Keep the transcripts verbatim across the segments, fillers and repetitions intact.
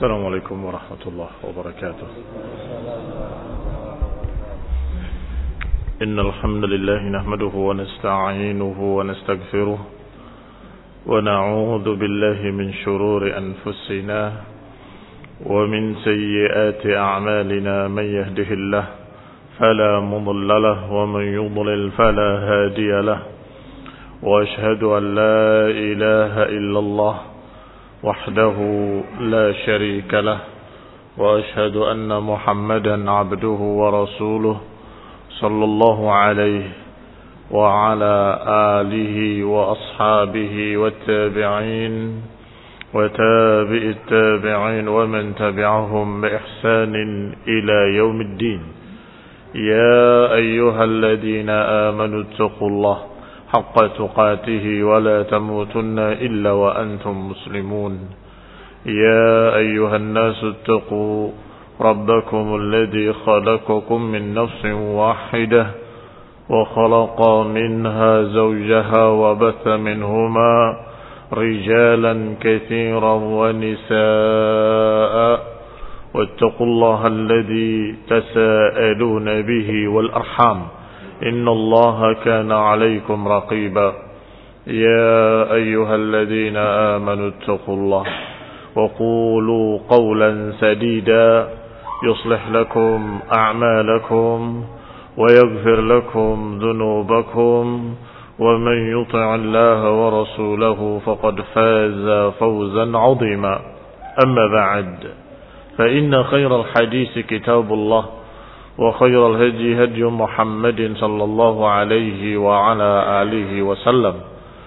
السلام عليكم ورحمة الله وبركاته. إن الحمد لله نحمده ونستعينه ونستغفره ونعوذ بالله من شرور أنفسنا ومن سيئات أعمالنا. من يهده الله فلا مضل له ومن يضلل فلا هادي له. وأشهد أن لا إله إلا الله وحده لا شريك له. وأشهد أن محمدا عبده ورسوله صلى الله عليه وعلى آله وأصحابه والتابعين وتابع التابعين ومن تبعهم بإحسان إلى يوم الدين. يا أيها الذين آمنوا اتقوا الله حق تقاته ولا تموتن إلا وأنتم مسلمون. يا أيها الناس اتقوا ربكم الذي خلقكم من نفس واحدة وخلق منها زوجها وبث منهما رجالا كثيرا ونساء واتقوا الله الذي تساءلون به والأرحام إن الله كان عليكم رقيبا. يا أيها الذين آمنوا اتقوا الله وقولوا قولا سديدا يصلح لكم أعمالكم ويغفر لكم ذنوبكم ومن يطع الله ورسوله فقد فاز فوزا عظيما. أما بعد فإن خير الحديث كتاب الله وخير الهدي هدي محمد صلى الله عليه وعلى آله وسلم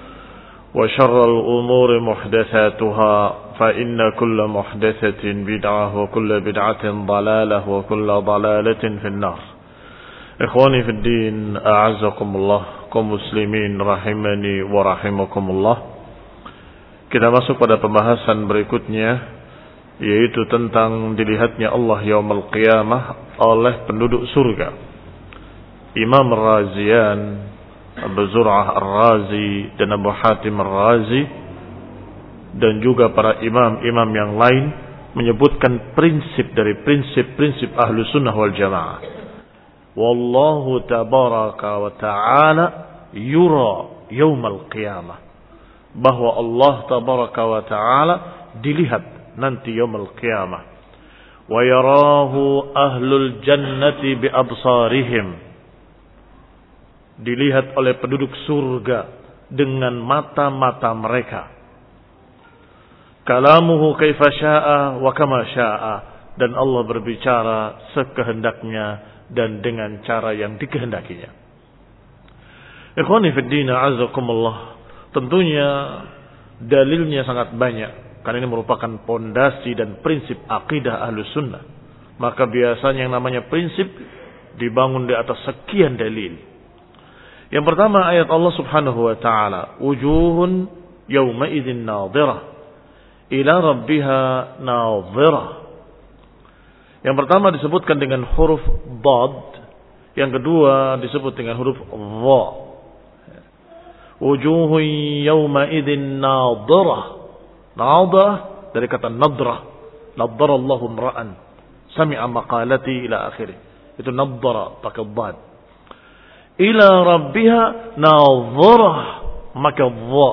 وشر الأمور محدثاتها فإن كل محدثة بدعة وكل بدعة ضلالة وكل ضلالة في النار. إخواني في الدين أعزكم الله kaum muslimin rahimani wa rahimakumullah. Kita masuk pada pembahasan berikutnya, yaitu tentang dilihatnya Allah yaumul qiyamah oleh penduduk surga. Imam Ar-Razian, Abu Zur'ah Ar-Razi dan Abu Hatim Ar-Razi dan juga para imam-imam yang lain menyebutkan prinsip dari prinsip-prinsip ahlu sunnah wal jamaah. Wallahu tabaraka wa ta'ala yura yaumul qiyamah, bahwa Allah tabaraka wa ta'ala dilihat nanti yaumul qiyamah. Wa yarahu ahlul jannati bi absarihim, dilihat oleh penduduk surga dengan mata-mata mereka. Kalamuhu kaifa syaa wa kama syaa, dan Allah berbicara sekehendaknya dan dengan cara yang dikehendakinya. Ikhwani fid din a'azzakumullah, tentunya dalilnya sangat banyak, karena ini merupakan pondasi dan prinsip akidah Ahlus Sunnah. Maka biasanya yang namanya prinsip dibangun di atas sekian dalil. Yang pertama ayat Allah Subhanahu wa taala, wujuhun yawma idzin nadhirah ila rabbiha nadhirah. Yang pertama disebutkan dengan huruf dad, yang kedua disebut dengan huruf dha. Wujuhun yawma idzin nadhirah. Nadah dari kata nadrah. Nadhara Allahu imra'an sami'a maqalati ila akhirih. Itu nadhara pakai dad. Ila rabbiha nadhirah, maka dha,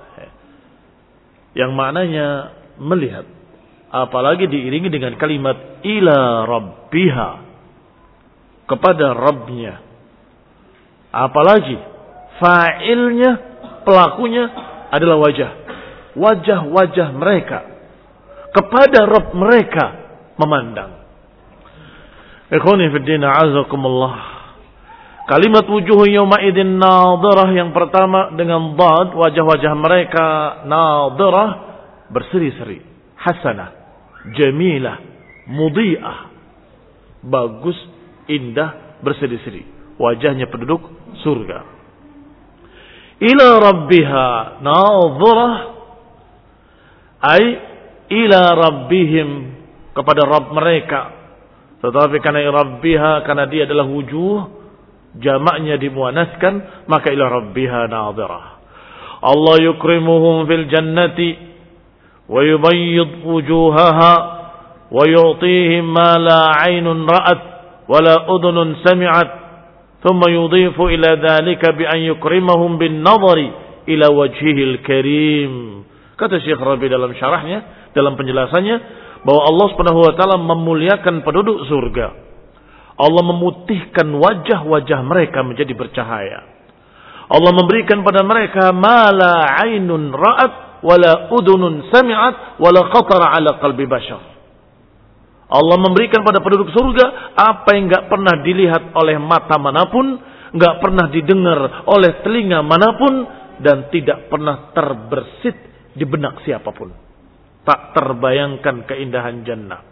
yang maknanya melihat, apalagi diiringi dengan kalimat ila rabbiha, kepada Rabbnya. Apalagi fa'ilnya, pelakunya adalah wajah. Wajah-wajah mereka kepada Rabb mereka memandang. Ikhwani fid din a'azakumullah. Kalimat wujuh yawma idzin nadhirah yang pertama dengan dad, wajah-wajah mereka nadhirah, berseri-seri, hasanah, jamilah, mudhi'ah, bagus, indah, berseri-seri. Wajahnya penduduk surga. Ila rabbiha nadhirah, ay ila rabbihim, kepada Rabb mereka. Tetapi karena rabbiha, karena dia adalah wujuh, jamaknya dimuannaskan, maka ila rabbiha nadhirah. Allah yukrimuhum fil jannati wa yubayyid wujuhaha wa yu'tihim ma la 'ainun ra'at wa la udhunun sami'at thumma yudhifu ila dhalika bi an yukrimahum bin nadhari ila wajhihil karim. Kata Syekh Rabi dalam syarahnya, dalam penjelasannya, bahwa Allah Subhanahu wa taala memuliakan penduduk surga. Allah memutihkan wajah-wajah mereka menjadi bercahaya. Allah memberikan pada mereka ma la 'ainun ra'at wa la udhunun sami'at wa la khatara 'ala qalbi bashar. Allah memberikan pada penduduk surga apa yang enggak pernah dilihat oleh mata manapun, enggak pernah didengar oleh telinga manapun, dan tidak pernah terbersit di benak siapapun. Tak terbayangkan keindahan jannah.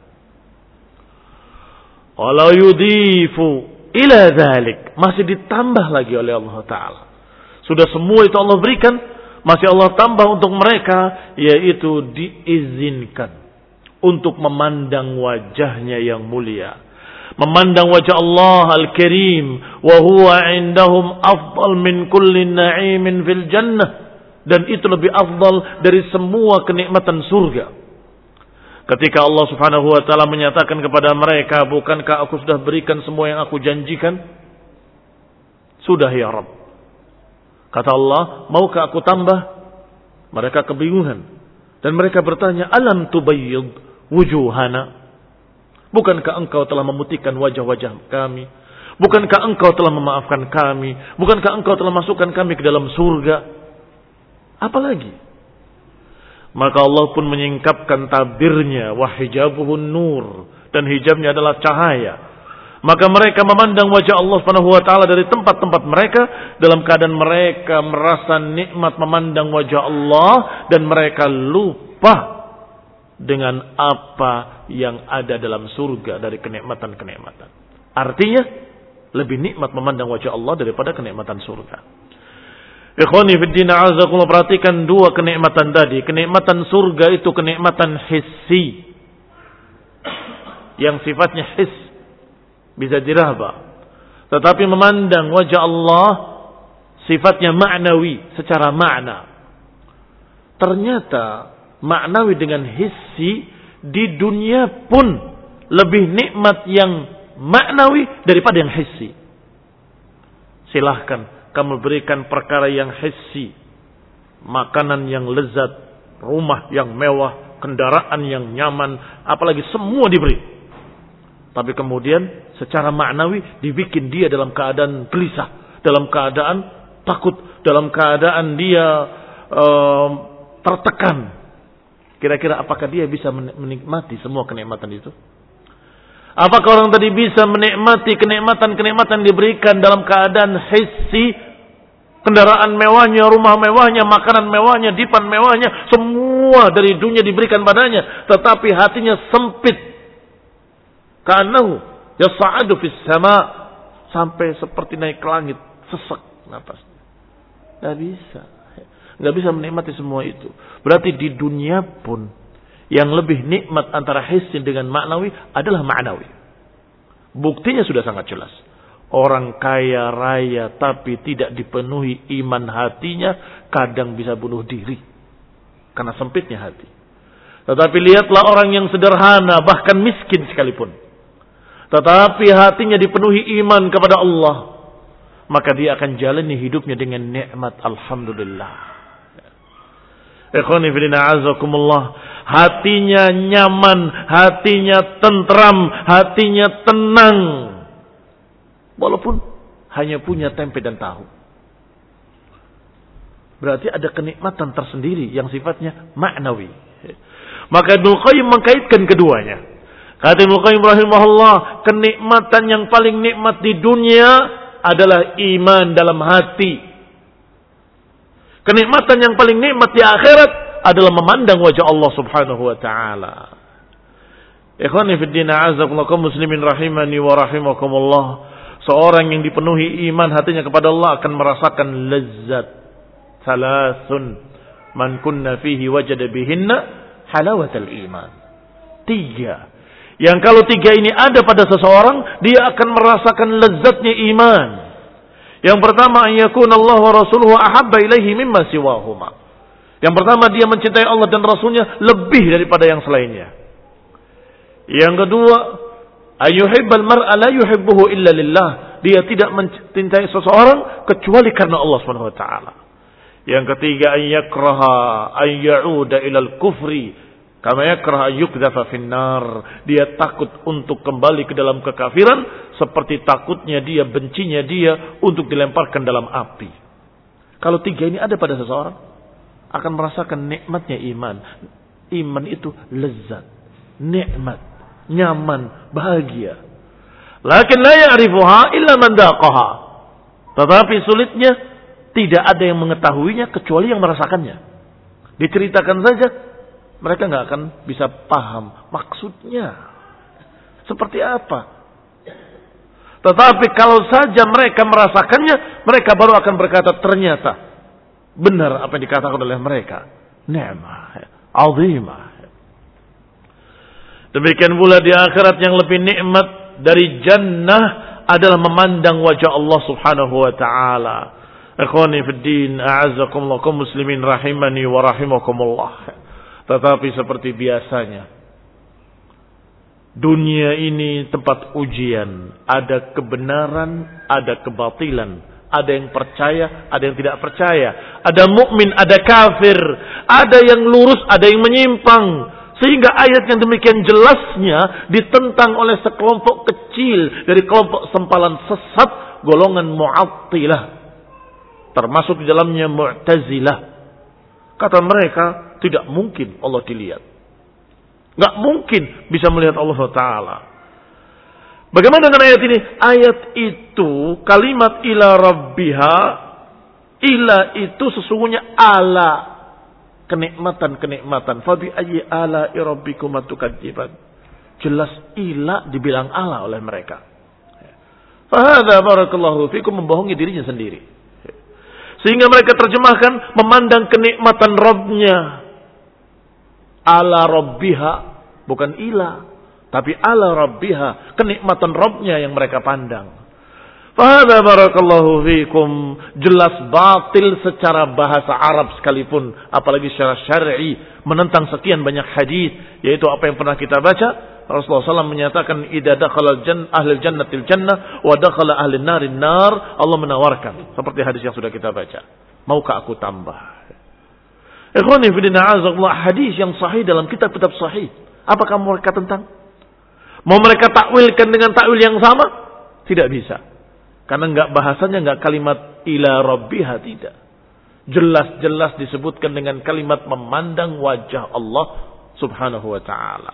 Walau yudifu ila dzalik, masih ditambah lagi oleh Allah Ta'ala. Sudah semua itu Allah berikan, masih Allah tambah untuk mereka, yaitu diizinkan untuk memandang wajahnya yang mulia, memandang wajah Allah Al-Karim, wa huwa indahum afdal min kulli na'imin fil jannah, dan itu lebih afdal dari semua kenikmatan surga. Ketika Allah Subhanahu wa taala menyatakan kepada mereka, bukankah aku sudah berikan semua yang aku janjikan? Sudah ya Rabb. Kata Allah, maukah aku tambah? Mereka kebingungan. Dan mereka bertanya, alam tubayyid wujuhana? Bukankah engkau telah memutihkan wajah-wajah kami? Bukankah engkau telah memaafkan kami? Bukankah engkau telah masukkan kami ke dalam surga? Apalagi? Maka Allah pun menyingkapkan tabirnya, wa hijabuhun nur, dan hijabnya adalah cahaya. Maka mereka memandang wajah Allah Subhanahu wa taala dari tempat-tempat mereka dalam keadaan mereka merasa nikmat memandang wajah Allah, dan mereka lupa dengan apa yang ada dalam surga dari kenikmatan-kenikmatan. Artinya lebih nikmat memandang wajah Allah daripada kenikmatan surga. Ikhwani fiddin a'azakumullah, perhatikan dua kenikmatan tadi. Kenikmatan surga itu kenikmatan hissi, yang sifatnya his, bisa diraba. Tetapi memandang wajah Allah sifatnya ma'nawi, secara makna. Ternyata maknawi dengan hissi di dunia pun lebih nikmat yang maknawi daripada yang hissi. Silahkan kamu berikan perkara yang hissi, makanan yang lezat, rumah yang mewah, kendaraan yang nyaman, apalagi semua diberi. Tapi kemudian secara maknawi dibikin dia dalam keadaan gelisah, dalam keadaan takut, dalam keadaan dia um, tertekan. Kira-kira apakah dia bisa menikmati semua kenikmatan itu? Apakah orang tadi bisa menikmati kenikmatan-kenikmatan diberikan dalam keadaan hissi, kendaraan mewahnya, rumah mewahnya, makanan mewahnya, dipan mewahnya, semua dari dunia diberikan padanya, tetapi hatinya sempit. Ka'annahu yas'adu fis sama, sampai seperti naik ke langit, sesek napasnya. Enggak bisa. Enggak bisa menikmati semua itu. Berarti di dunia pun yang lebih nikmat antara hissi dengan maknawi adalah maknawi. Buktinya sudah sangat jelas. Orang kaya raya tapi tidak dipenuhi iman hatinya, kadang bisa bunuh diri karena sempitnya hati. Tetapi lihatlah orang yang sederhana, bahkan miskin sekalipun, tetapi hatinya dipenuhi iman kepada Allah, maka dia akan jalani hidupnya dengan nikmat. Alhamdulillah. Ikhwani fillah azakumullah, hatinya nyaman, hatinya tentram, hatinya tenang, walaupun hanya punya tempe dan tahu. Berarti ada kenikmatan tersendiri yang sifatnya maknawi. Maka Ibnu Qayyim mengkaitkan keduanya. Kata Ibnu Qayyim rahimahullah, kenikmatan yang paling nikmat di dunia adalah iman dalam hati. Kenikmatan yang paling nikmat di akhirat adalah memandang wajah Allah Subhanahu wa taala. Ikhwani fi din, a'azakumullah kaum muslimin rahimani wa rahimakumullah. Seorang yang dipenuhi iman hatinya kepada Allah akan merasakan lezat. Salasun man kunna fihi wajada bihinna halawatal iman. Tiga. Yang kalau tiga ini ada pada seseorang, dia akan merasakan lezatnya iman. Yang pertama, ayyakuna Allah wa rasuluhu ahabba ilaihi mimma siwahuma. Yang pertama, dia mencintai Allah dan Rasulnya lebih daripada yang selainnya. Yang kedua, ayyuhibbal mar'a la yuhibbuhu illa lillah. Dia tidak mencintai seseorang kecuali karena Allah Subhanahu wa taala. Yang ketiga, ayyakraha ayyauda ilal kufri kama yakraha ayyukdhafa finnar. Dia takut untuk kembali ke dalam kekafiran seperti takutnya dia, bencinya dia untuk dilemparkan dalam api. Kalau tiga ini ada pada seseorang, akan merasakan nikmatnya iman. Iman itu lezat, nikmat, nyaman, bahagia. Lakin la ya'rifuha illa man daqaha. Tetapi sulitnya tidak ada yang mengetahuinya kecuali yang merasakannya. Diceritakan saja, mereka nggak akan bisa paham maksudnya seperti apa. Tetapi kalau saja mereka merasakannya, mereka baru akan berkata ternyata benar apa yang dikatakan oleh mereka. Ni'mah azimah. Demikian pula di akhirat yang lebih nikmat dari jannah adalah memandang wajah Allah Subhanahu wa taala. Ikhwani fid din, a'azzakumullah kaum muslimin rahimani wa rahimakumullah. Tetapi seperti biasanya, dunia ini tempat ujian. Ada kebenaran, ada kebatilan. Ada yang percaya, ada yang tidak percaya. Ada mukmin, ada kafir. Ada yang lurus, ada yang menyimpang. Sehingga ayat yang demikian jelasnya ditentang oleh sekelompok kecil dari kelompok sempalan sesat golongan Mu'attilah. Termasuk di dalamnya Mu'tazilah. Kata mereka, tidak mungkin Allah dilihat. Nggak mungkin bisa melihat Allah Ta'ala. Bagaimana dengan ayat ini? Ayat itu, kalimat ila rabbiha, ila itu sesungguhnya ala. Kenikmatan-kenikmatan. Fabi ayyi ala rabbikum tukadziban. Jelas ila dibilang ala oleh mereka. Fahadha barakallahu fikum membohongi dirinya sendiri. Sehingga mereka terjemahkan memandang kenikmatan Rabbnya. Ala rabbiha. Bukan ila. Tapi ala rabbiha. Kenikmatan Rabbnya yang mereka pandang. Fahadha barakallahu fikum. Jelas batil secara bahasa Arab sekalipun. Apalagi secara syar'i. Menentang sekian banyak hadis. Yaitu apa yang pernah kita baca. Rasulullah shallallahu alaihi wasallam menyatakan. Idza dakhala ahlul jannatil jannah. Wa dakhala ahlun narin nar. Allah menawarkan. Seperti hadis yang sudah kita baca. Maukah aku tambah? Ikhwani fillah a'azakumullah. Hadis yang sahih dalam kitab-kitab sahih. Apakah mereka tentang? Mau mereka takwilkan dengan takwil yang sama? Tidak bisa. Karena enggak bahasanya enggak kalimat ila rabbiha, tidak. Jelas-jelas disebutkan dengan kalimat memandang wajah Allah Subhanahu wa taala.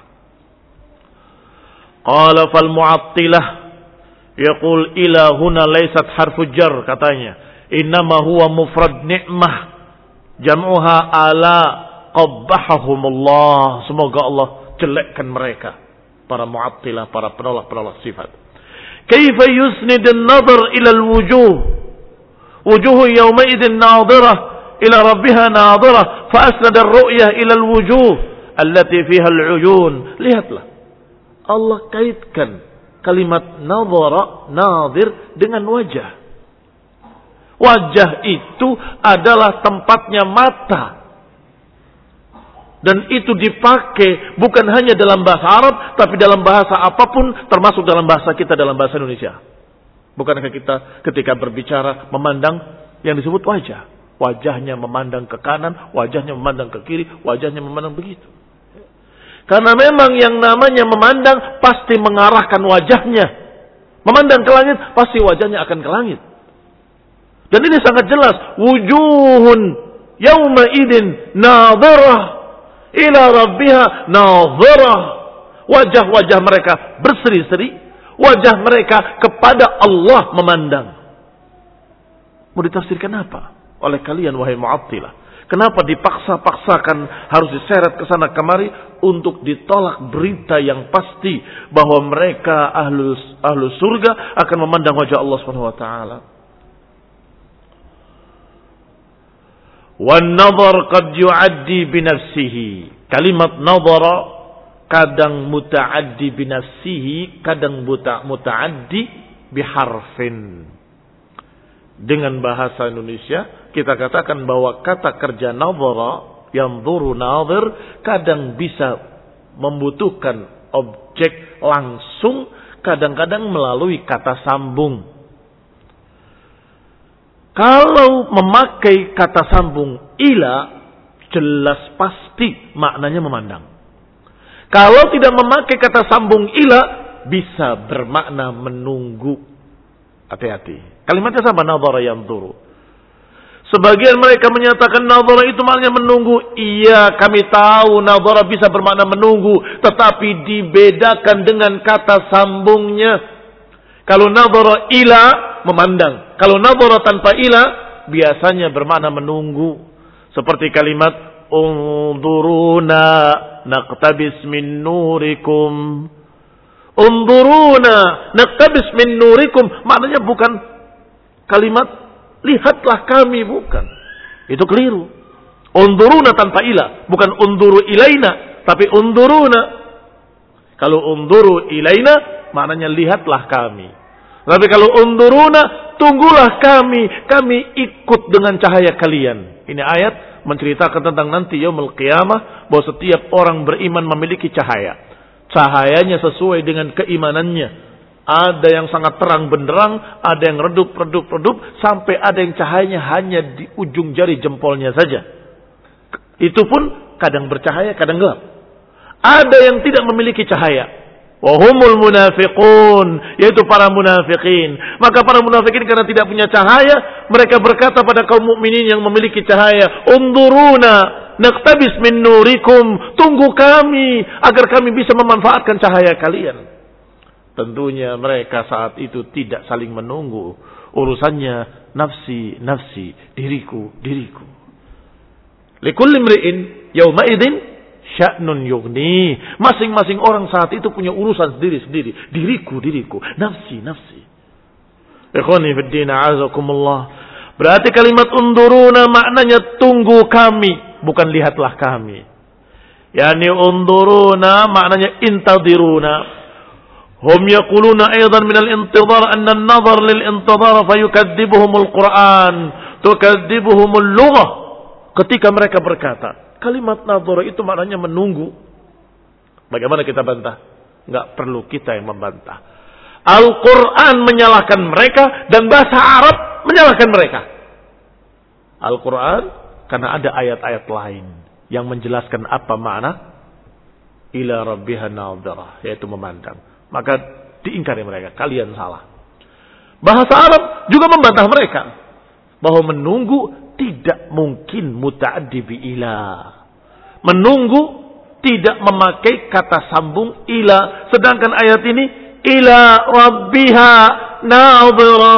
Qala fal mu'attilah yaqul ila huna laysat harfu jar, katanya. Innama huwa mufrad ni'mah jam'uha ala qabbahahumullah. Semoga Allah jelekkan mereka. Para mu'attilah, para penolak-penolak sifat. Kaifa yusnid an-nazar ila al-wujuh. Wujuh yawma idin nadhirah ila rabbiha nadhirah. Fa asnada ar-ru'yah ila al-wujuh allati fiha al-uyun. Lihatlah. Allah kaitkan kalimat nadhara, nadhir dengan wajah. Wajah itu adalah tempatnya mata. Dan itu dipakai bukan hanya dalam bahasa Arab, tapi dalam bahasa apapun, termasuk dalam bahasa kita, dalam bahasa Indonesia. Bukankah kita ketika berbicara memandang yang disebut wajah. Wajahnya memandang ke kanan, wajahnya memandang ke kiri, wajahnya memandang begitu. Karena memang yang namanya memandang pasti mengarahkan wajahnya. Memandang ke langit, pasti wajahnya akan ke langit. Dan ini sangat jelas. Wujuhun yawma idin nadhirah ila rabbiha nadhirah. Wajah-wajah mereka berseri-seri. Wajah mereka kepada Allah memandang. Mau ditafsirkan apa oleh kalian wahai Mu'attilah? Kenapa dipaksa-paksakan harus diseret ke sana kemari untuk ditolak berita yang pasti bahwa mereka ahlus ahlus surga akan memandang wajah Allah Subhanahu wa taala? Wan nadhar qad yu'addi bi nafsihi. Kalimat nadhara kadang muta'addi bi nafsihi, kadang muta'addi bi harfin. Dengan bahasa Indonesia kita katakan bahwa kata kerja nadhara, yanzuru nadhir, kadang bisa membutuhkan objek langsung, kadang-kadang melalui kata sambung. Kalau memakai kata sambung ila, jelas pasti maknanya memandang. Kalau tidak memakai kata sambung ila, bisa bermakna menunggu. Hati-hati. Kalimatnya sama, nadhara yanzuru. Sebagian mereka menyatakan nadhara itu maknanya menunggu. Iya, kami tahu nadhara bisa bermakna menunggu, tetapi dibedakan dengan kata sambungnya. Kalau nadhara ila, memandang. Kalau nadhara tanpa ila, biasanya bermakna menunggu. Seperti kalimat unzuruna naqtabis min nurikum. Unzuruna naqtabis min nurikum, maknanya bukan kalimat lihatlah kami, bukan. Itu keliru. Unzuruna tanpa ila, bukan unzuru ilaina, tapi unzuruna. Kalau unzuru ilaina maknanya lihatlah kami. Tapi kalau unzuruna, tunggulah kami, kami ikut dengan cahaya kalian. Ini ayat menceritakan tentang nanti yaumul qiyamah, bahwa setiap orang beriman memiliki cahaya. Cahayanya sesuai dengan keimanannya. Ada yang sangat terang benderang, ada yang redup, redup, redup, sampai ada yang cahayanya hanya di ujung jari jempolnya saja. Itu pun kadang bercahaya, kadang gelap. Ada yang tidak memiliki cahaya. Wahumul munafiqun, yaitu para munafikin. Maka para munafikin karena tidak punya cahaya, mereka berkata pada kaum mukminin yang memiliki cahaya, "Unduruna naqtabis min nurikum." Tunggu kami agar kami bisa memanfaatkan cahaya kalian. Tentunya mereka saat itu tidak saling menunggu. Urusannya nafsi, nafsi, diriku, diriku. Likulli imri'in yawma idzin sya'nun yughni. Masing-masing orang saat itu punya urusan sendiri-sendiri. Diriku, diriku. Nafsi, nafsi. Ikhwani fid din, a'azakumullah. Berarti kalimat unduruna maknanya tunggu kami, bukan lihatlah kami. Yani unduruna maknanya intadiruna. Hum yaquluna aidan min al-intidhar anna an-nazar lil-intidhar fayukadzibuhumul Qur'an, tukadzibuhumul lughah. Ketika mereka berkata, kalimat nadhara itu maknanya menunggu. Bagaimana kita bantah? Enggak perlu kita yang membantah. Al-Quran menyalahkan mereka dan bahasa Arab menyalahkan mereka. Al-Quran karena ada ayat-ayat lain yang menjelaskan apa makna ila rabbiha nadhara, yaitu memandang. Maka diingkari mereka, kalian salah. Bahasa Arab juga membantah mereka bahwa menunggu tidak mungkin muta'addi bi ila. Menunggu tidak memakai kata sambung ila. Sedangkan ayat ini ila rabbiha nadhira.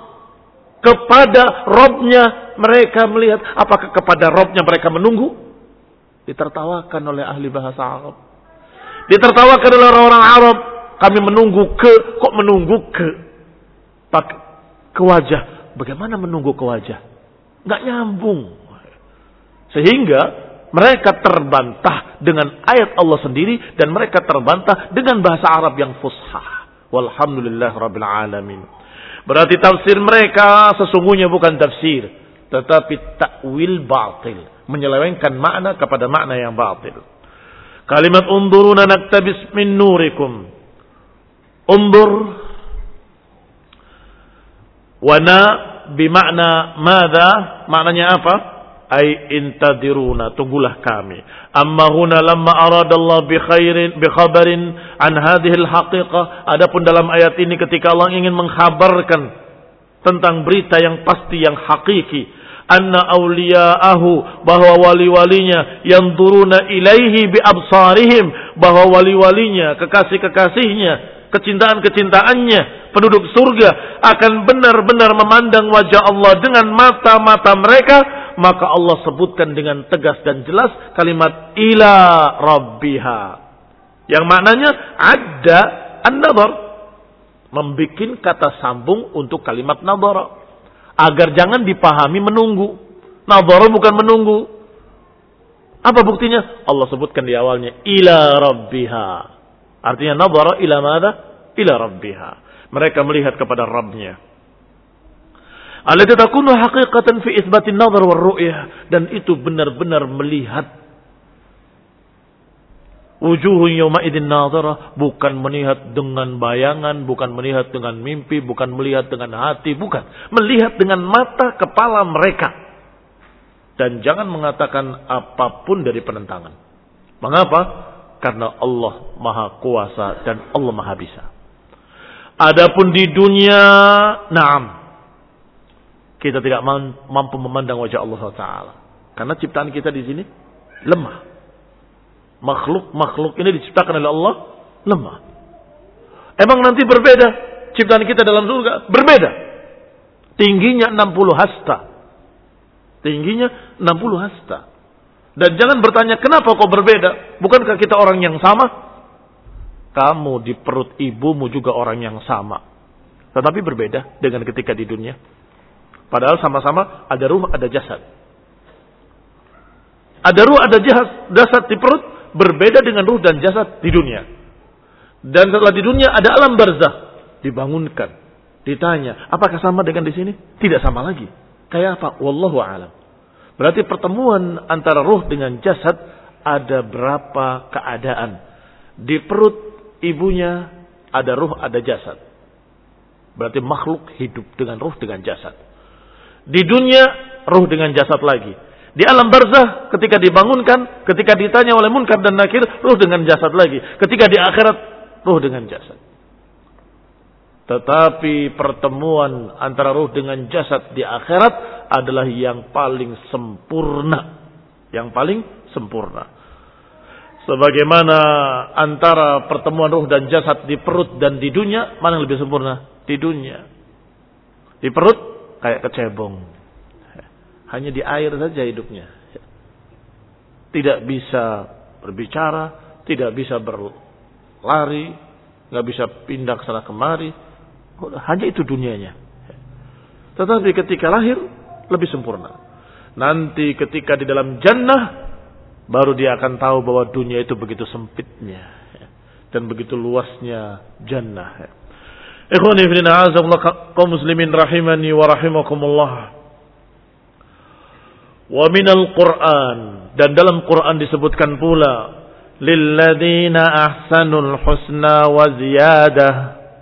Kepada Rabbnya mereka melihat. Apakah kepada Rabbnya mereka menunggu? Ditertawakan oleh ahli bahasa Arab. Ditertawakan oleh orang-orang Arab. Kami menunggu ke. Kok menunggu ke? Pakai ke wajah. Bagaimana menunggu ke wajah? Nggak nyambung. Sehingga mereka terbantah dengan ayat Allah sendiri dan mereka terbantah dengan bahasa Arab yang fushah. Walhamdulillah rabbil alamin. Berarti tafsir mereka sesungguhnya bukan tafsir, tetapi takwil batil, menyelewengkan makna kepada makna yang batil. Kalimat unduruna naktabis min nurikum. Undur wana bimakna madza, maknanya apa? Ai intadiruna, tunggulah kami. Amma huna lamma aradallahu bi khairin bi khabarin an hadhihi al-haqiqah. Adapun dalam ayat ini ketika Allah ingin mengkhabarkan tentang berita yang pasti, yang hakiki, anna awliya'ahu, bahwa wali-walinya yanzuruna ilaihi bi absarihim, bahwa wali-walinya, kekasih-kekasihnya, kecintaan-kecintaannya, penduduk surga akan benar-benar memandang wajah Allah dengan mata-mata mereka, maka Allah sebutkan dengan tegas dan jelas kalimat ila rabbiha, yang maknanya ada an-nazar, membikin kata sambung untuk kalimat nazara agar jangan dipahami menunggu. Nazara bukan menunggu. Apa buktinya? Allah sebutkan di awalnya ila rabbiha. Artinya nadhara ila madza? Ila rabbiha. Mereka melihat kepada Rabbnya. Allati takunu haqiqatan fi itsbatin nadhar war ru'yah, dan itu benar-benar melihat Wujuhun yawma idzin nadhirah, bukan melihat dengan bayangan, bukan melihat dengan mimpi, bukan melihat dengan hati, bukan. Melihat dengan mata kepala mereka. Dan jangan mengatakan apapun dari penentangan. Mengapa? Karena Allah Maha Kuasa dan Allah Maha Bisa. Adapun di dunia, na'am, kita tidak mampu memandang wajah Allah subhanahu wa taala. Karena ciptaan kita di sini lemah. Makhluk-makhluk ini diciptakan oleh Allah lemah. Emang nanti berbeda ciptaan kita dalam surga? Berbeda. Tingginya enam puluh hasta. Tingginya enam puluh hasta. Dan jangan bertanya kenapa kok berbeda? Bukankah kita orang yang sama? Kamu di perut ibumu juga orang yang sama. Tetapi berbeda dengan ketika di dunia. Padahal sama-sama ada ruh, ada jasad. Ada ruh, ada jasad di perut. Berbeda dengan ruh dan jasad di dunia. Dan setelah di dunia ada alam barzakh. Dibangunkan. Ditanya, apakah sama dengan di sini? Tidak sama lagi. Kayak apa? Wallahu a'lam. Berarti pertemuan antara ruh dengan jasad ada berapa keadaan. Di perut ibunya ada ruh, ada jasad. Berarti makhluk hidup dengan ruh, dengan jasad. Di dunia ruh dengan jasad lagi. Di alam barzakh ketika dibangunkan, ketika ditanya oleh munkar dan nakir, ruh dengan jasad lagi. Ketika di akhirat, ruh dengan jasad. Tetapi pertemuan antara ruh dengan jasad di akhirat adalah yang paling sempurna. Yang paling sempurna. Sebagaimana antara pertemuan ruh dan jasad di perut dan di dunia, mana yang lebih sempurna? Di dunia. Di perut kayak kecebong. Hanya di air saja hidupnya. Tidak bisa berbicara, tidak bisa berlari, nggak bisa pindah ke sana kemari. Hanya itu dunianya. Tetapi ketika lahir lebih sempurna. Nanti ketika di dalam jannah baru dia akan tahu bahwa dunia itu begitu sempitnya dan begitu luasnya jannah. Ikhwani fillah, a'azakumullah, kaum muslimin rahimani wa rahimakumullah. Wa minal Qur'an, dan dalam Quran disebutkan pula lilladzina ahsanul husna wa ziyadah.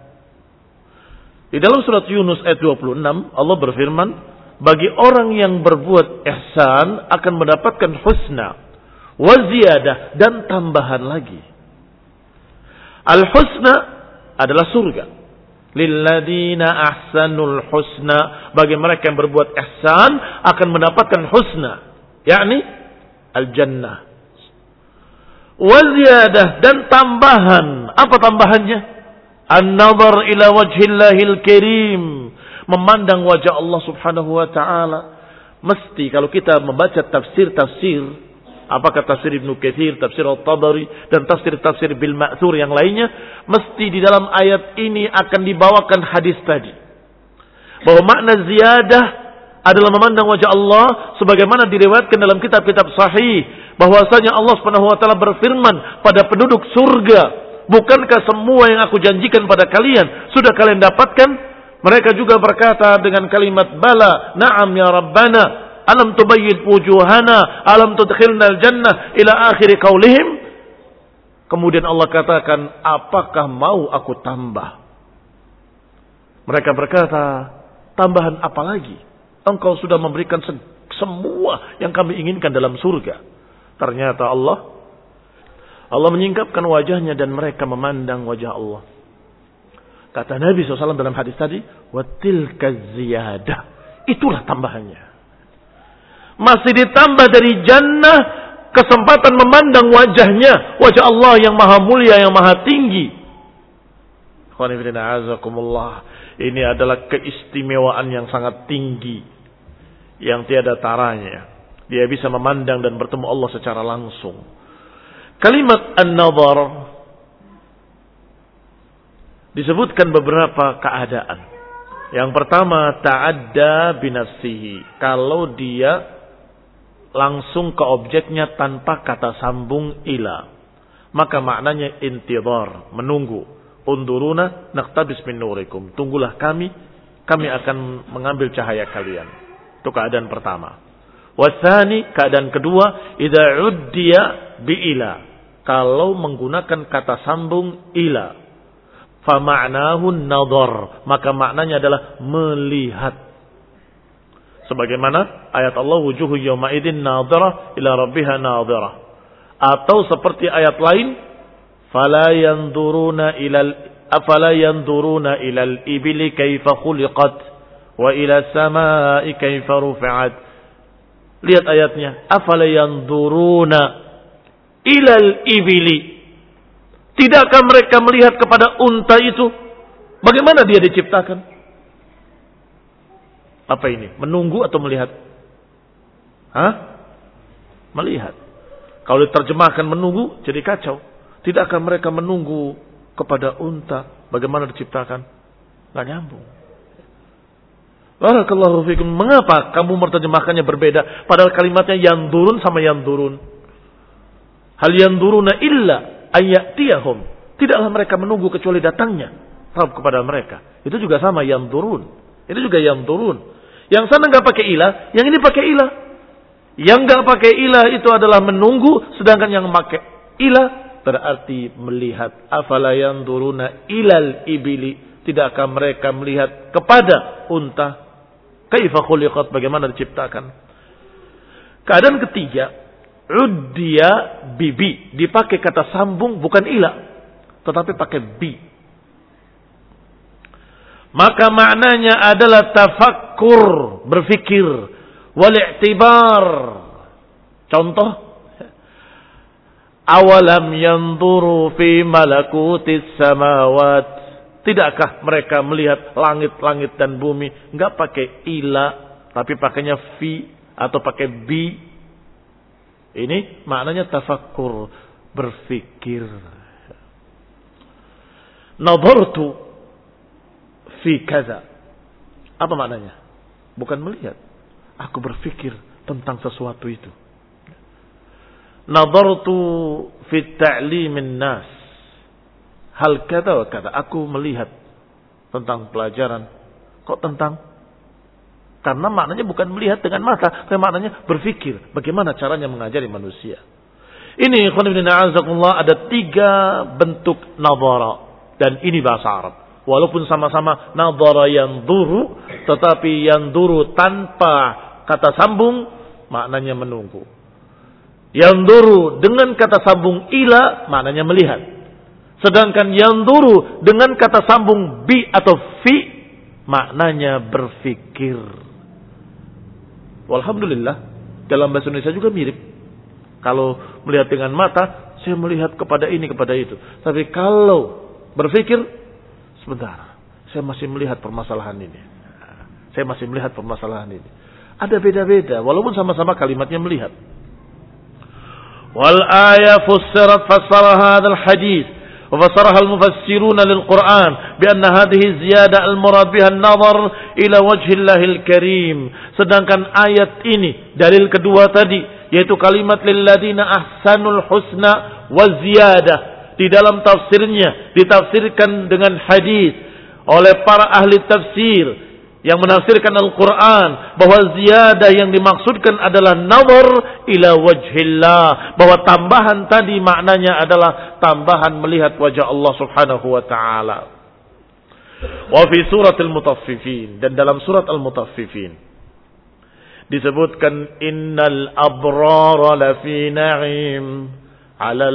Di dalam surat Yunus ayat dua puluh enam Allah berfirman, bagi orang yang berbuat ihsan akan mendapatkan husna wa ziyadah, dan tambahan lagi. Al husna adalah surga. Lilladzina ahsanul husna, bagi mereka yang berbuat ihsan akan mendapatkan husna, yakni al-jannah. Wa ziyadah, dan tambahan. Apa tambahannya? An-nazar ila wajhillahil karim, memandang wajah Allah Subhanahu wa taala. Mesti kalau kita membaca tafsir-tafsir, apakah tafsir Ibnu Katsir, tafsir At-Tabari, dan tafsir-tafsir bil ma'thur yang lainnya, mesti di dalam ayat ini akan dibawakan hadis tadi. Bahwa makna ziyadah adalah memandang wajah Allah sebagaimana diriwayatkan dalam kitab-kitab sahih, bahwasanya Allah Subhanahu wa taala berfirman pada penduduk surga, bukankah semua yang aku janjikan pada kalian sudah kalian dapatkan? Mereka juga berkata dengan kalimat bala, na'am ya Rabbana, alam tubayyid wujuhana, alam tudkhilna al-jannah, ila akhir qaulihim. Kemudian Allah katakan, apakah mau aku tambah? Mereka berkata, tambahan apa lagi? Engkau sudah memberikan semua yang kami inginkan dalam surga. Ternyata Allah Allah menyingkapkan wajahnya dan mereka memandang wajah Allah. Kata Nabi shallallahu alaihi wasallam dalam hadis tadi, watilka ziyadah, itulah tambahannya. Masih ditambah dari jannah kesempatan memandang wajahnya, wajah Allah yang maha mulia, yang maha tinggi. Ini adalah keistimewaan yang sangat tinggi, yang tiada taranya. Dia bisa memandang dan bertemu Allah secara langsung. Kalimat an-nazar disebutkan beberapa keadaan. Yang pertama, ta'adda binafsihi, kalau dia langsung ke objeknya tanpa kata sambung ila, maka maknanya intidhar, menunggu. Unduruna naqtabis min nurikum, tunggulah kami, kami akan mengambil cahaya kalian. Itu keadaan pertama. Wasani, keadaan kedua, idza uddiya bi ila, kalau menggunakan kata sambung ila. Fama'nahu nadhar, maka maknanya adalah melihat. Sebagaimana ayat Allah, wujuhu yawma idzin nadhirah ila rabbiha nadhirah. Atau seperti ayat lain, fala yanzuruna ilal afala yanzuruna ilal ibili kaifa khuliqat wa ila samai kaifa rufi'at. Lihat ayatnya, afala yanzuruna ilal ibili. Tidakkah mereka melihat kepada unta itu? Bagaimana dia diciptakan? Apa ini? Menunggu atau melihat? Hah? Melihat. Kalau diterjemahkan menunggu, jadi kacau. Tidakkah mereka menunggu kepada unta? Bagaimana diciptakan? Nggak nyambung. Barakallahu fikum. Mengapa kamu menerjemahkannya berbeda? Padahal kalimatnya yanzurun sama yanzurun. Hal yanzuruna illa ayyatiyahum. Tidaklah mereka menunggu kecuali datangnya Rabb kepada mereka. Itu juga sama yanzurun. Itu juga yanzurun. Yang sana nggak pakai ilah, yang ini pakai ilah. Yang nggak pakai ilah itu adalah menunggu, sedangkan yang pakai ilah berarti melihat. Afala yanzuruna ilal ibili. Tidakkah mereka melihat kepada unta? Kaifa khuliqat, bagaimana diciptakan? Keadaan ketiga, uddiya bibi, dipakai kata sambung bukan ilah, tetapi pakai bi. Maka maknanya adalah tafakkur, berfikir, wal i'tibar. Contoh, awalam yanzuru fi malakutis samawat. Tidakkah mereka melihat langit-langit dan bumi? Enggak pakai ila, tapi pakainya fi atau pakai bi. Ini maknanya tafakkur, berfikir. Nadhartu fi kaza. Apa maknanya? Bukan melihat. Aku berfikir tentang sesuatu itu. Nadhartu fi ta'limin nas. Hal kata wa kata. Aku melihat tentang pelajaran. Kok tentang? Karena maknanya bukan melihat dengan mata, tapi maknanya berfikir. Bagaimana caranya mengajari manusia. Ini ada tiga bentuk nadhara. Dan ini bahasa Arab. Walaupun sama-sama nadhara yanzuru, tetapi yanzuru tanpa kata sambung, maknanya menunggu. Yanzuru dengan kata sambung ila, maknanya melihat. Sedangkan yanzuru dengan kata sambung bi atau fi, maknanya berfikir. Walhamdulillah, dalam bahasa Indonesia juga mirip. Kalau melihat dengan mata, saya melihat kepada ini, kepada itu. Tapi kalau berfikir, sebentar, saya masih melihat permasalahan ini. Saya masih melihat permasalahan ini. Ada beda-beda, walaupun sama-sama kalimatnya melihat. Wal ayat fussirat fassara hadzal hadis. وفسرها المفسرون للقرآن بأن هذه الزيادة المراد بها النظر إلى وجه الله الكريم. Sedangkan ayat ini dalil kedua tadi, yaitu kalimat lilladzina ahsanul husna wa ziyadah, di dalam tafsirnya ditafsirkan dengan hadis oleh para ahli tafsir yang menafsirkan Al-Quran bahwa ziyadah yang dimaksudkan adalah nazar ila wajhillah, bahwa tambahan tadi maknanya adalah tambahan melihat wajah Allah Subhanahu wa taala. Wa fi surat Al-Mutaffifin, dan dalam surat Al-Mutaffifin disebutkan innal abrara lafi na'im 'alal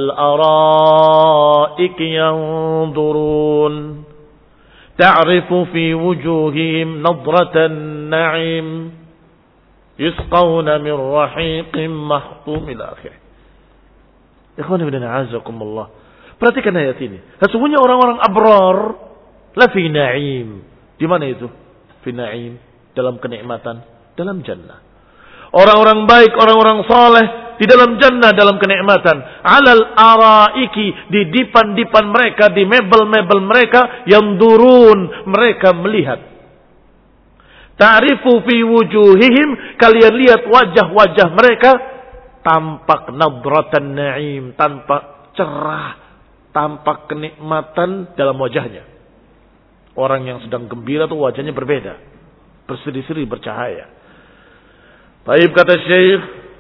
ara'iki yanzurun ta'rifu fi wujuhihim nadratan na'im yusqawna min rahiqin mahtum ila akhir. Ikhwan ibn a'azakumullah, perhatikan ayat ini. Sesungguhnya orang-orang abrar la fi na'im. Di mana itu? Fi na'im, dalam kenikmatan, dalam jannah. Orang-orang baik, orang-orang saleh di dalam jannah, dalam kenikmatan. Alal araiki, di dipan-dipan mereka, di mebel-mebel mereka, yang durun, mereka melihat. Ta'rifu fi wujuhihim, kalian lihat wajah-wajah mereka, tampak nadratan na'im, tampak cerah, tampak kenikmatan dalam wajahnya. Orang yang sedang gembira tuh wajahnya berbeda, berseri-seri, bercahaya. Baik, kata Syekh,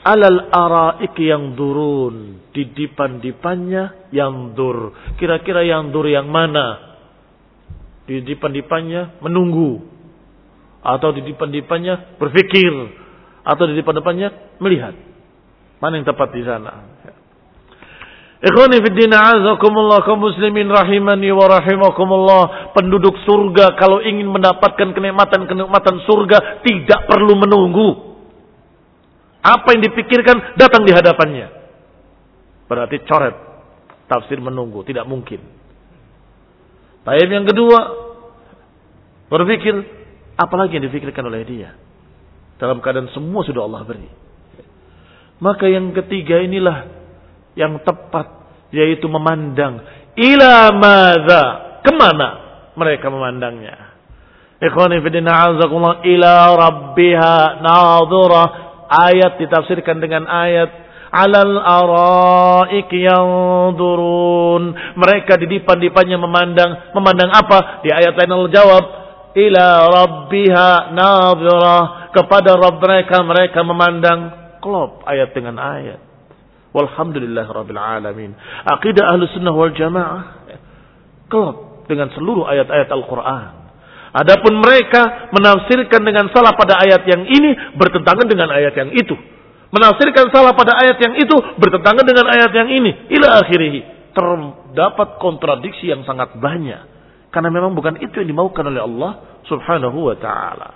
alal araiki yang durun, di dipan-dipannya yang dur. Kira-kira yang dur yang mana? Di dipan-dipannya menunggu, atau di dipan-dipannya berpikir, atau di dipan-dipannya melihat. Mana yang tepat di sana? Ikhwani fid din a'azakumullah, kaum muslimin rahimani wa rahimakumullah. Penduduk surga kalau ingin mendapatkan kenikmatan-kenikmatan surga tidak perlu menunggu. Apa yang dipikirkan datang di hadapannya. Berarti coret tafsir menunggu, tidak mungkin. Taib yang kedua, berpikir, apalagi yang dipikirkan oleh dia. Dalam keadaan semua sudah Allah beri. Maka yang ketiga inilah yang tepat, yaitu memandang. Ila madza, kemana mereka memandangnya. Ikhwani fillah azakumullah, ila rabbiha nadhura. Ayat ditafsirkan dengan ayat alal araik yanzurun. Mereka di dipan-dipannya memandang. Memandang apa? Di ayat lain Allah jawab, ila rabbiha nadhira. Kepada Rabb mereka mereka memandang. Klop ayat dengan ayat. Walhamdulillah rabbil alamin. Aqidah Ahlus Sunnah wal Jamaah klop dengan seluruh ayat-ayat Al-Qur'an. Adapun mereka menafsirkan dengan salah pada ayat yang ini bertentangan dengan ayat yang itu. Menafsirkan salah pada ayat yang itu bertentangan dengan ayat yang ini. Ila akhirih. Terdapat kontradiksi yang sangat banyak. Karena memang bukan itu yang dimaukan oleh Allah subhanahu wa ta'ala.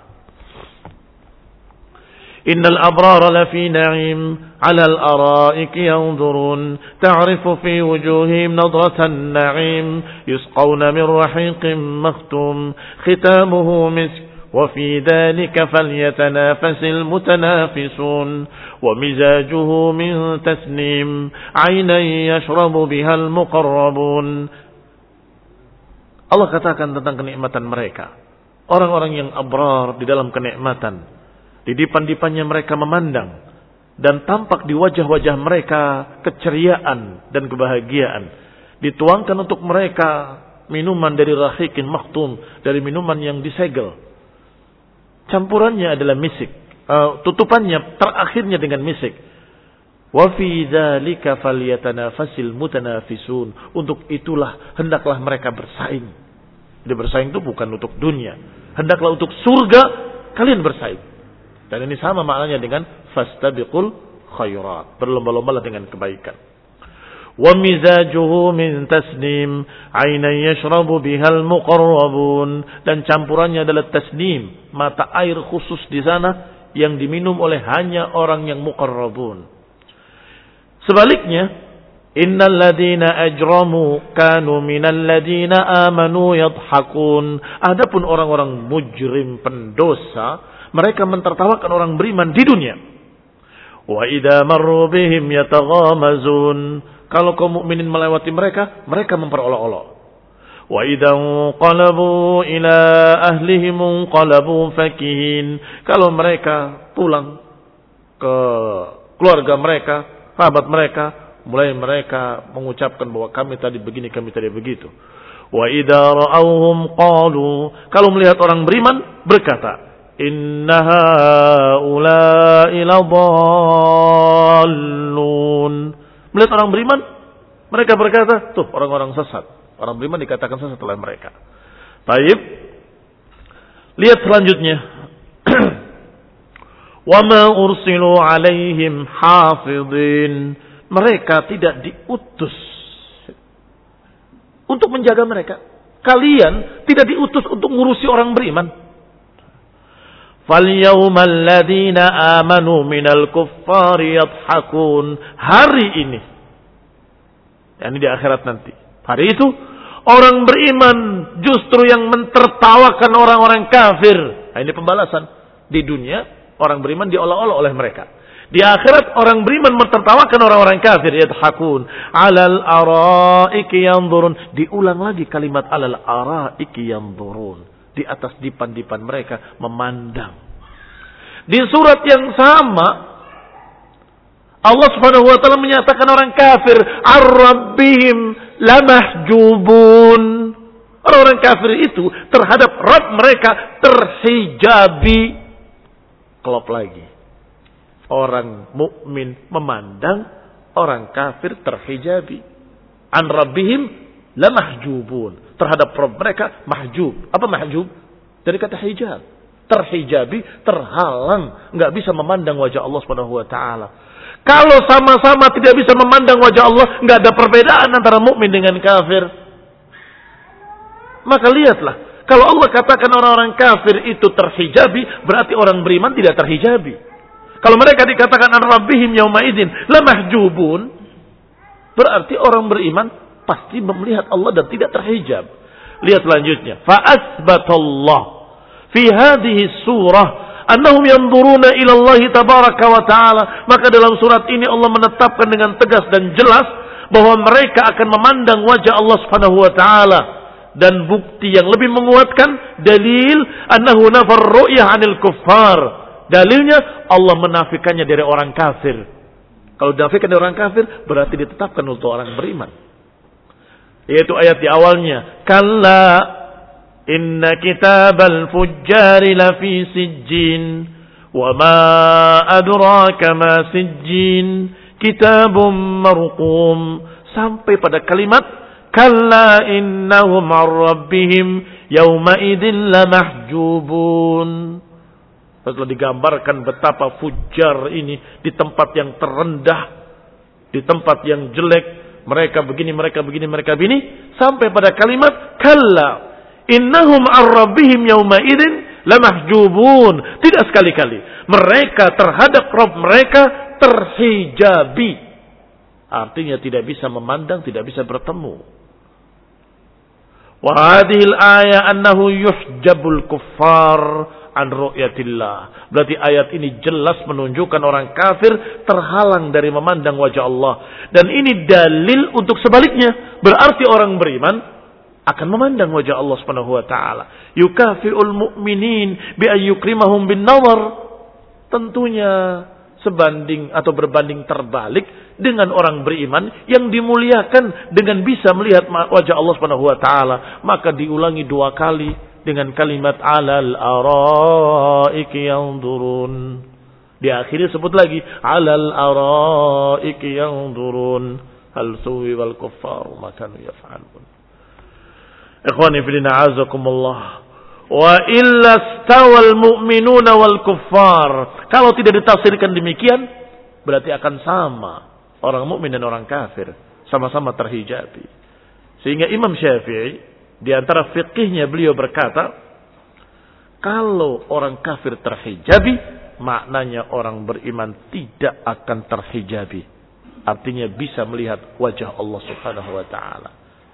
Innal abrara lafi na'im 'alal ara'iki yanzurun ta'rifu fi wujuhihim nadratan na'im yusqawna min rahiqin makhtum khitamuhu misk wa fi dhalika falyatanafasil mutanafisun wa mizajuhu min tasnim 'aynan yashrabu bihal muqarrabun. Allah katakan tentang kenikmatan mereka, orang-orang yang abrar di dalam kenikmatan. Di dipan-dipannya mereka memandang, dan tampak di wajah-wajah mereka keceriaan dan kebahagiaan. Dituangkan untuk mereka minuman dari rahiqin makhtum, dari minuman yang disegel. Campurannya adalah misik, uh, tutupannya terakhirnya dengan misik. Wa fi dzalika falyatanafasil mutanafisun. Untuk itulah hendaklah mereka bersaing. Jadi bersaing itu bukan untuk dunia, hendaklah untuk surga kalian bersaing. Dan ini sama maknanya dengan fastabiqul khairat. Berlomba-lombalah dengan kebaikan. Wa mizajuhu min tasnim, 'aynan yashrabu bihal muqarrabun. Dan campurannya adalah tasnim, mata air khusus di sana yang diminum oleh hanya orang yang muqarrabun. Sebaliknya, innal ladzina ajramu kanu minal ladzina amanu yadhhakun. Adapun orang-orang mujrim pendosa, mereka mentertawakan orang beriman di dunia. Wa idza marru bihim yataghamazun. Kalau kaum mukminin melewati mereka, mereka memperolok-olok. Wa idza qalabu ila ahlihim qalabu fakihin. Kalau mereka pulang ke keluarga mereka, sahabat mereka, mulai mereka mengucapkan bahwa kami tadi begini, kami tadi begitu. Wa idza ra'awhum qalu. Kalau melihat orang beriman, berkata, inna haula'i ladallun. Melihat orang beriman, mereka berkata, tuh orang-orang sesat. Orang beriman dikatakan sesat oleh mereka. Baik. Lihat selanjutnya. Wa ma ursilu alaihim hafidhin. Mereka tidak diutus untuk menjaga mereka. Kalian tidak diutus untuk ngurusi orang beriman. فَالْيَوْمَ الَّذِينَ آمَنُوا مِنَ الْكُفَّارِ يَضْحَكُونَ. Hari ini, yakni di akhirat nanti, hari itu orang beriman justru yang mentertawakan orang-orang kafir. Nah, ini pembalasan. Di dunia orang beriman diolok-olok oleh mereka. Di akhirat orang beriman mentertawakan orang-orang kafir. Yadhakun alal araiki yanzurun. Diulang lagi kalimat alal araiki yanzurun. Di atas dipan-dipan mereka memandang. Di surat yang sama Allah Subhanahu wa taala menyatakan orang kafir ar-rabbihim lamahjubun. Orang-orang kafir itu terhadap Rabb mereka terhijabi. Kelop lagi. orang mukmin memandang orang kafir terhijabi. An rabbihim lamahjubun. Terhadap Rabb mereka mahjub. Apa mahjub? Dari kata hijab. Terhijabi, terhalang, nggak bisa memandang wajah Allah Subhanahu wa taala. Kalau sama-sama tidak bisa memandang wajah Allah, nggak ada perbedaan antara mukmin dengan kafir. Maka lihatlah, kalau Allah katakan orang-orang kafir itu terhijabi, berarti orang beriman tidak terhijabi. Kalau mereka dikatakan an rabbihim yauma idzin lamahjubun, berarti orang beriman pasti melihat Allah dan tidak terhijab. Lihat selanjutnya, fa asbatallah fi hadhihi surah annahum yanzuruna ila Allah tabaraka wa taala. Maka dalam surat ini Allah menetapkan dengan tegas dan jelas bahwa mereka akan memandang wajah Allah Subhanahu wa taala, dan bukti yang lebih menguatkan dalil annahu nafar ru'yah 'anil kuffar. Dalilnya Allah menafikannya dari orang kafir. Kalau dinafikan dari orang kafir berarti ditetapkan untuk orang beriman. Yaitu ayat di awalnya, kalla inna kitabal fujjari lafi sijjin wa ma adraka ma sijjin kitabun marqum, sampai pada kalimat kalla innahum an rabbihim yawma idzin lamahjubun. Setelah digambarkan betapa fujjar ini di tempat yang terendah, di tempat yang jelek, mereka begini, mereka begini, mereka begini, sampai pada kalimat kalla innahum an rabbihim yawma idzin lamahjubun. Tidak sekali-kali mereka terhadap Rabb mereka terhijabi. Artinya tidak bisa memandang, tidak bisa bertemu. Wa hadhil ayat annahu yuhjabul kuffar an ru'yatillah. Berarti ayat ini jelas menunjukkan orang kafir terhalang dari memandang wajah Allah. Dan ini dalil untuk sebaliknya. Berarti orang beriman akan memandang wajah Allah Subhanahu wa taala. Yukafi'ul mu'minin bi ayyukrimahum bin nawar. Tentunya sebanding atau berbanding terbalik dengan orang beriman yang dimuliakan dengan bisa melihat wajah Allah Subhanahu wa taala. Maka diulangi dua kali dengan kalimat alal araiki yanzurun. Di akhirnya sebut lagi alal araiki yanzurun hal suwi wal kuffar ma kanu yaf'alun. Ikhwani fillah a'azakumullah. Wa illa stawal mu'minuna wal kuffar. Kalau tidak ditafsirkan demikian, berarti akan sama orang mukmin dan orang kafir, sama-sama terhijabi. Sehingga Imam Syafi'i di antara fikihnya beliau berkata, kalau orang kafir terhijabi, maknanya orang beriman tidak akan terhijabi. Artinya bisa melihat wajah Allah Subhanahu wa taala.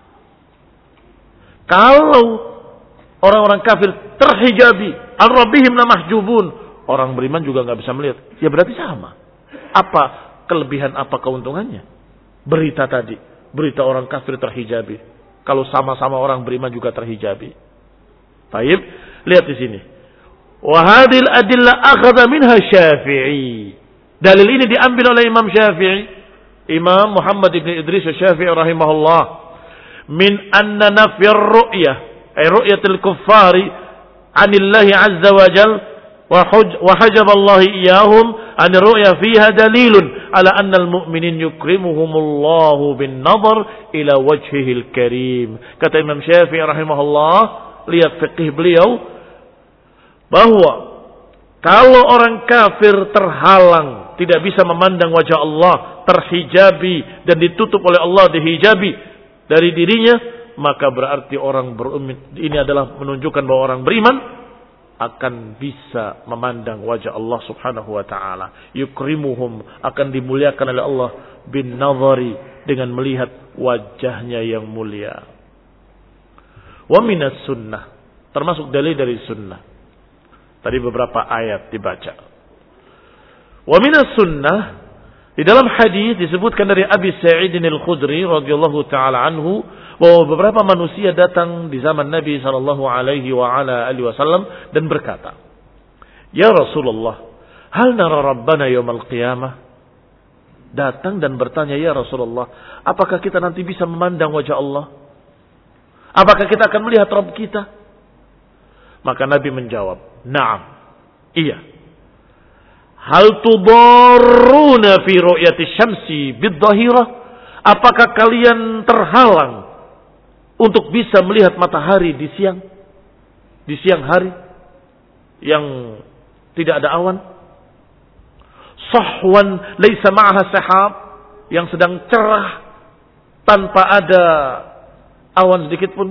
Kalau orang-orang kafir terhijabi, an rabbihim lamahjubun, orang beriman juga nggak bisa melihat. Ya berarti sama. Apa kelebihan, apa keuntungannya? Berita tadi, berita orang kafir terhijabi. Kalau sama-sama orang beriman juga terhijabi. Baik, lihat di sini. Wa hadhil adillah akhadha minha Syafi'i. Dalil ini diambil oleh Imam Syafi'i, Imam Muhammad ibn Idris Syafi'i rahimahullah, min anna nafyar ru'yah, ay ru'yatil kuffari 'anillahi 'azza wa jalla wa hajab Allah iyahum an ru'ya fiha dalilun ala anna al-mu'minin yukrimuhumullahu bin nazar ila wajhihil karim. Kata Imam Syafi'i rahimahullah, lihat fikih beliau bahwa kalau orang kafir terhalang, tidak bisa memandang wajah Allah, terhijabi dan ditutup oleh Allah, dihijabi dari dirinya, maka berarti orang beriman, ini adalah menunjukkan bahwa orang beriman akan bisa memandang wajah Allah Subhanahu wa taala. Yukrimuhum, akan dimuliakan oleh Allah bin nazari, dengan melihat wajahnya yang mulia. Wa minas sunnah, termasuk dalil dari sunnah. Tadi beberapa ayat dibaca. Wa minas sunnah, di dalam hadis disebutkan dari Abi Sa'id al-Khudri radhiyallahu taala anhu bahwa beberapa manusia datang di zaman Nabi sallallahu alaihi wa ala alihi wasallam dan berkata, "Ya Rasulullah, hal nara rabbana yaumil qiyamah?" Datang dan bertanya, "Ya Rasulullah, apakah kita nanti bisa memandang wajah Allah? Apakah kita akan melihat Rabb kita?" Maka Nabi menjawab, "Na'am." Iya. Hal tudarruna fi ru'yati syamsi bid-dhahirah? Apakah kalian terhalang untuk bisa melihat matahari di siang? Di siang hari yang tidak ada awan? Sahwan laisa ma'aha sahab, yang sedang cerah tanpa ada awan sedikit pun.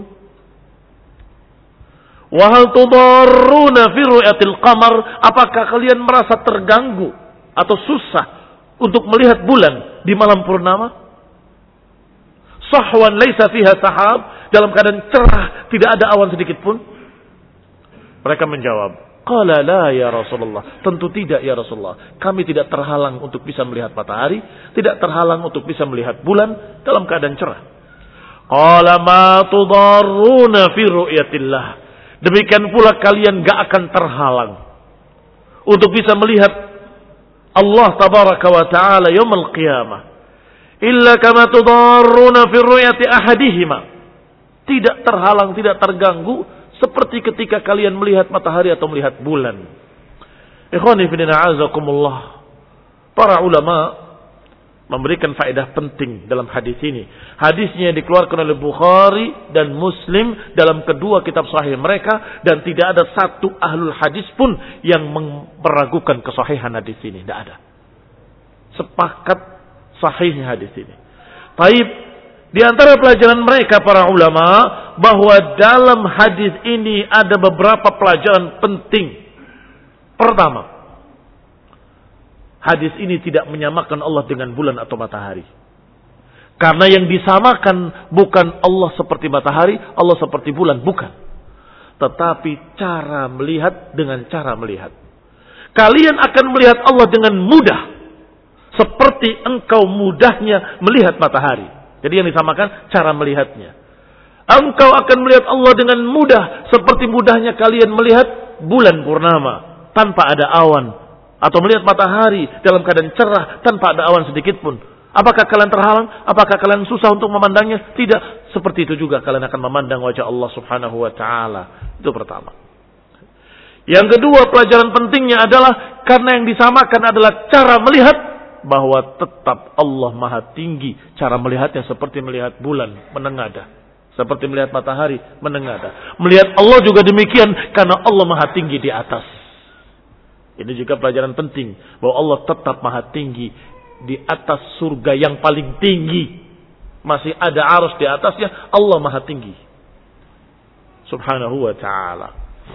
Wa hal tudarruna fi ru'yatil qamar? Apakah kalian merasa terganggu atau susah untuk melihat bulan di malam purnama? Sahwan laisa fiha sahab, dalam keadaan cerah, tidak ada awan sedikit pun. Mereka menjawab, qala la ya Rasulullah, tentu tidak ya Rasulullah. Kami tidak terhalang untuk bisa melihat matahari, tidak terhalang untuk bisa melihat bulan dalam keadaan cerah. Qala ma tudarruna fi ru'yatillah? Demikian pula kalian gak akan terhalang untuk bisa melihat Allah tabaraka wa ta'ala yaumul qiyamah. Illa kama tudarruna fi ru'yati ahadihima. Tidak terhalang, tidak terganggu seperti ketika kalian melihat matahari atau melihat bulan. Ikhwani fi din a'azakumullah. Para ulama memberikan faedah penting dalam hadis ini. Hadisnya dikeluarkan oleh Bukhari dan Muslim dalam kedua kitab sahih mereka, dan tidak ada satu ahlul hadis pun yang meragukan kesahihan hadis ini. Tidak ada. Sepakat sahihnya hadis ini. Baik, di antara pelajaran mereka para ulama bahwa dalam hadis ini ada beberapa pelajaran penting. Pertama, hadis ini tidak menyamakan Allah dengan bulan atau matahari. Karena yang disamakan bukan Allah seperti matahari, Allah seperti bulan, bukan. Tetapi cara melihat dengan cara melihat. Kalian akan melihat Allah dengan mudah, seperti engkau mudahnya melihat matahari. Jadi yang disamakan cara melihatnya. Engkau akan melihat Allah dengan mudah, seperti mudahnya kalian melihat bulan purnama tanpa ada awan, atau melihat matahari dalam keadaan cerah tanpa ada awan sedikit pun. Apakah kalian terhalang? Apakah kalian susah untuk memandangnya? Tidak. Seperti itu juga kalian akan memandang wajah Allah subhanahu wa ta'ala. Itu pertama. Yang kedua, pelajaran pentingnya adalah karena yang disamakan adalah cara melihat, bahwa tetap Allah maha tinggi. Cara melihatnya seperti melihat bulan menengada, seperti melihat matahari menengada. Melihat Allah juga demikian, karena Allah maha tinggi di atas. Ini juga pelajaran penting, bahwa Allah tetap maha tinggi di atas surga yang paling tinggi. Masih ada arus di atasnya, Allah maha tinggi subhanahu wa ta'ala.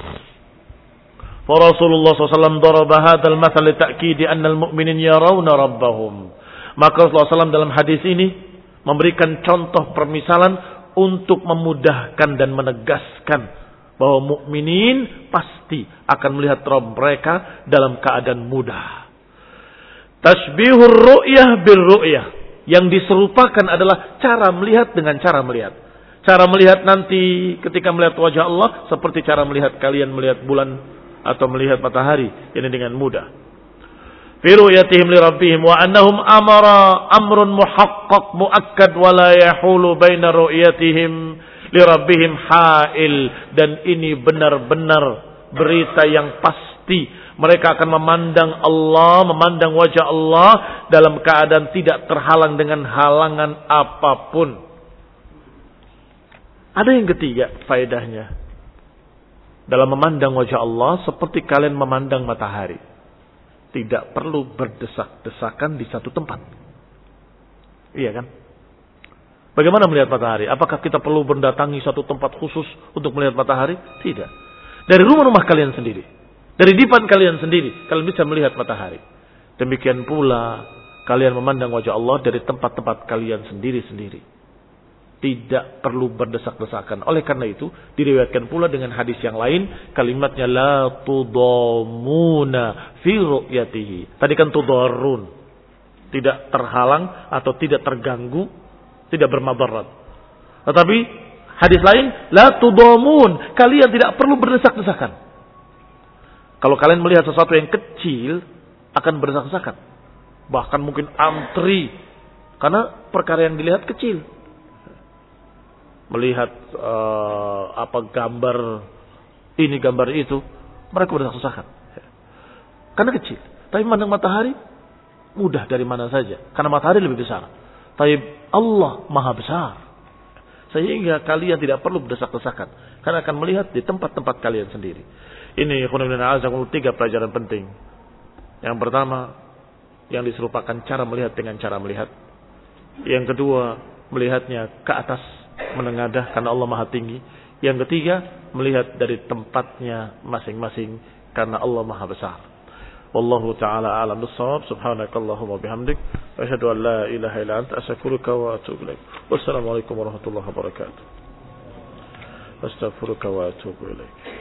Rasulullah shallallahu alaihi wasallam daraba hadzal mathal li ta'kidi anna al-mu'minin yarawna rabbahum. Maka Rasulullah shallallahu alaihi wasallam dalam hadis ini memberikan contoh permisalan untuk memudahkan dan menegaskan bahwa mukminin pasti akan melihat Rabb mereka dalam keadaan mudah. Tashbihur ru'yah bil ru'yah, yang diserupakan adalah cara melihat dengan cara melihat. Cara melihat nanti ketika melihat wajah Allah seperti cara melihat kalian melihat bulan atau melihat matahari, ini dengan mudah. Fi ru'yatihim li rabbihim wa annahum amara amrun muhaqqaq muakkad wa la yahulu baina ru'yatihim li rabbihim ha'il, dan ini benar-benar berita yang pasti. Mereka akan memandang Allah, memandang wajah Allah dalam keadaan tidak terhalang dengan halangan apapun. Ada yang ketiga faedahnya. Dalam memandang wajah Allah seperti kalian memandang matahari. Tidak perlu berdesak-desakan di satu tempat. Iya kan? Bagaimana melihat matahari? Apakah kita perlu mendatangi satu tempat khusus untuk melihat matahari? Tidak. Dari rumah-rumah kalian sendiri, dari dipan kalian sendiri, kalian bisa melihat matahari. Demikian pula kalian memandang wajah Allah dari tempat-tempat kalian sendiri-sendiri. Tidak perlu berdesak-desakan. Oleh karena itu, diriwayatkan pula dengan hadis yang lain, kalimatnya la tudamuna fi ru'yatihi. Tadi kan tudarrun. Tidak terhalang atau tidak terganggu, tidak bermadarat. Tetapi hadis lain, la tudamun, kalian tidak perlu berdesak-desakan. Kalau kalian melihat sesuatu yang kecil, akan berdesak-desakan. Bahkan mungkin antri. Karena perkara yang dilihat kecil. Melihat uh, apa gambar ini, gambar itu, mereka berdesak-desakan. Karena kecil. Tapi memandang matahari mudah dari mana saja. Karena matahari lebih besar. Tapi Allah maha besar. Sehingga kalian tidak perlu berdesak-desakan. Karena akan melihat di tempat-tempat kalian sendiri. Ini tiga pelajaran penting. Yang pertama, yang diserupakan cara melihat dengan cara melihat. Yang kedua, melihatnya ke atas, menengadah karena Allah maha tinggi. Yang ketiga, melihat dari tempatnya masing-masing karena Allah maha besar. Wallahu ta'ala a'lam bis-shawab. Subhanakallahumma bihamdik, asyhadu an la ilaha illa anta, astaghfiruka wa atubu ilaik. Wassalamualaikum warahmatullahi wabarakatuh. Astaghfiruka wa atubu ilaik.